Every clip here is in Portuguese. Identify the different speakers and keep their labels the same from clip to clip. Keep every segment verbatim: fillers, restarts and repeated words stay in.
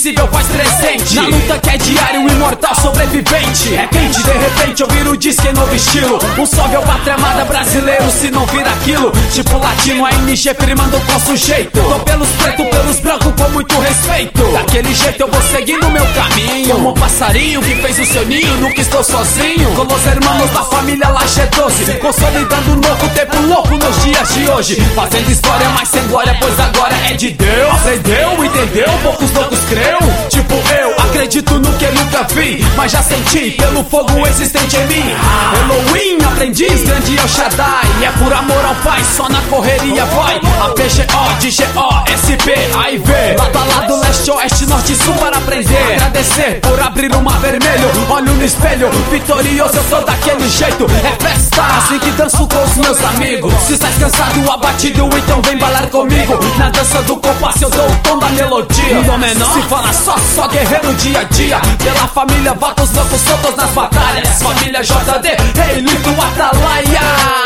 Speaker 1: invencível faz presente. Na luta que é diário, o imortal sobrevivente. É quente, de repente eu viro disque em novo estilo. Um salve ao pátria amada brasileiro, se não vira aquilo. Tipo latino, a N G firmando com sujeito. Tô pelos pretos, pelos brancos com muito respeito. Daquele jeito eu vou seguindo meu caminho, como um passarinho que fez o seu ninho. Nunca estou sozinho, com os irmãos da família Laje doze, consolidando um novo tempo louco nos dias de hoje. Fazendo história, mas sem glória, pois agora é de Deus. Aprendeu, entendeu? Poucos loucos creu. Tipo eu, acredito no que nunca vi, mas já senti pelo fogo existente em mim. Elohim, aprendiz, grande El Shaddai. É por amor ao pai, só na correria vai. A P G O, de G O, S P, A I V. Lado a lado, leste, oeste, norte e sul para aprender. Agradecer por abrir o mar vermelho. Olho no espelho, vitorioso eu sou daquele jeito. É festa, assim que danço com os meus amigos. Se estás cansado, abatido, então vem balar comigo. Na dança do compasso eu dou o tom da melodia. No dó menor, se fala só, só guerreiro dia a dia. Pela família, vatos loucos soltos nas batalhas. Família J D, Rei Lito, Atalaia.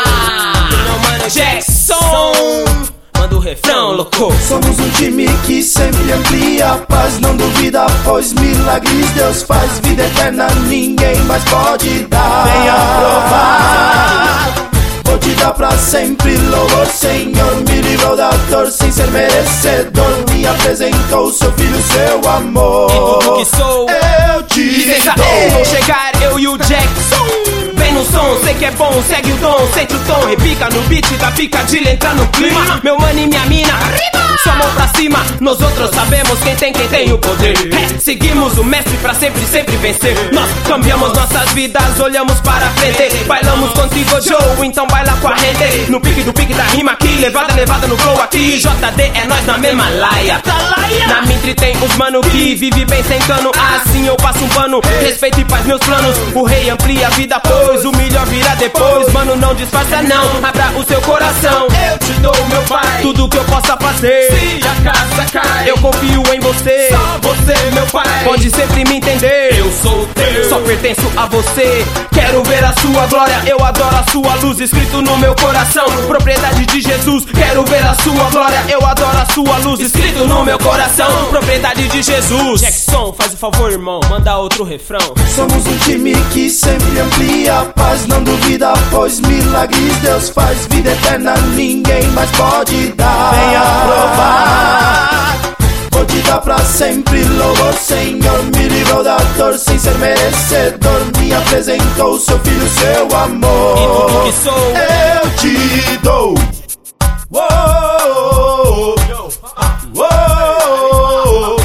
Speaker 1: Jackson, manda o refrão, louco.
Speaker 2: Somos um time que sempre amplia a paz, não duvida, pois milagres Deus faz. Vida eterna ninguém mais pode dar. Venha provar, vou te dar pra sempre louvor, Senhor. Me livrou da dor sem ser merecedor. Me apresentou seu filho, seu amor.
Speaker 1: E tudo que sou,
Speaker 2: eu te dou.
Speaker 1: Vou chegar, eu e o Jackson. Vem no som, sei que é bom, segue o dom, sente o tom, repica no beat da picadilha, entra no clima. Meu mano e minha mina, sua mão pra cima. Nós outros sabemos quem tem, quem tem o poder. É, seguimos o mestre pra sempre, sempre vencer. Nós cambiamos nossas vidas, olhamos para frente. Bailamos contigo, Joe, então baila com a gente. No pique do pique da rima aqui, levada, levada no flow aqui. J D é nós na mesma laia. Na Mintre tem os mano que vive bem sem cano. Assim eu passo um pano, respeito e paz meus planos. O rei amplia a vida, pois o melhor virá depois. Mano, não disfarça não, abra o seu coração. Eu te dou, meu pai, tudo que eu possa fazer. Se a casa cai, eu confio em você. Só você, meu pai, pode sempre me entender. Eu sou teu, só pertenço a você. Quero ver a sua glória, eu adoro a sua luz. Escrito no meu coração, propriedade de Jesus. Quero ver a sua glória, eu adoro a sua luz. Escrito no meu coração, propriedade de Jesus. Jackson, faz o favor, irmão, manda outro refrão.
Speaker 2: Somos um time que sempre amplia a paz, não duvida, pois milagres Deus faz. Vida eterna ninguém mais pode dar. Venha provar, vou te dar pra sempre louvor, Senhor. Me livrou da dor sem ser merecedor. Me apresentou seu filho, seu amor.
Speaker 1: E tudo que sou,
Speaker 2: eu te dou. Uou, uou,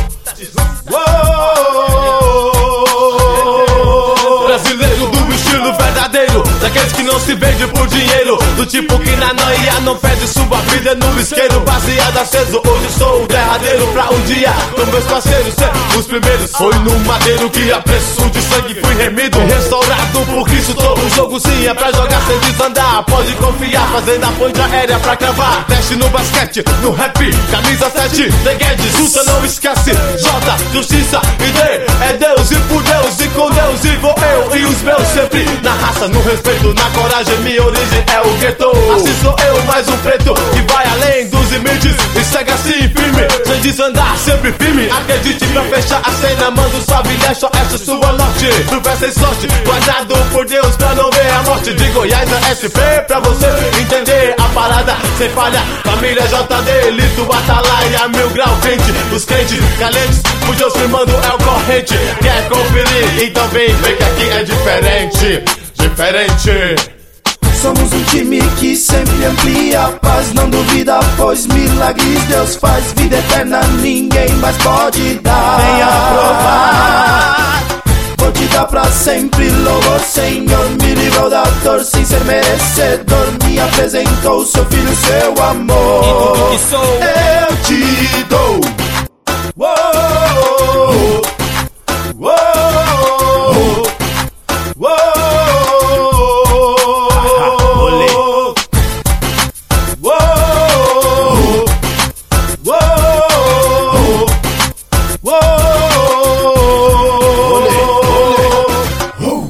Speaker 2: uou.
Speaker 3: Brasileiro do estilo verdadeiro, daqueles que não se vende por dinheiro. Do tipo que na noia não perde sua vida no isqueiro. Baseado aceso, hoje sou o derradeiro. Pra um dia com meus parceiros ser os primeiros. Foi no madeiro que a preço de sangue fui remido. Restaurado por Cristo, todo um jogo sim é pra jogar sem desandar. Pode confiar, fazendo a ponte aérea pra cravar. Teste no basquete, no rap, camisa sete, The Guedes, luta não esquece. J, justiça e D, é Deus e por Deus e com Deus. E vou eu e os meus sempre na raça, no respeito, na coragem. Minha origem é o gueto. Assim sou eu, mais um preto que vai além dos limites e segue assim firme, sem desandar, sempre firme. Acredite pra fechar a cena, mando salve, leste, oeste, sul a norte. No pé sem sorte, guardado por Deus pra não ver a morte. De Goiás a S P, pra você entender a parada sem falha. Família J D, Lito, Atalaia, mil grau quente. Os crentes calentes, por Deus firmando é o corrente. Quer conferir? Então vem ver que aqui é diferente, diferente.
Speaker 2: Somos um time que sempre amplia a paz, não duvida, pois milagres Deus faz. Vida eterna ninguém mais pode dar. Venha provar, vou te dar pra sempre louvor, Senhor. Me livrou da dor sem ser merecedor. Me apresentou seu filho, seu amor.
Speaker 1: E tudo que sou,
Speaker 2: eu te dou. Uou, uou.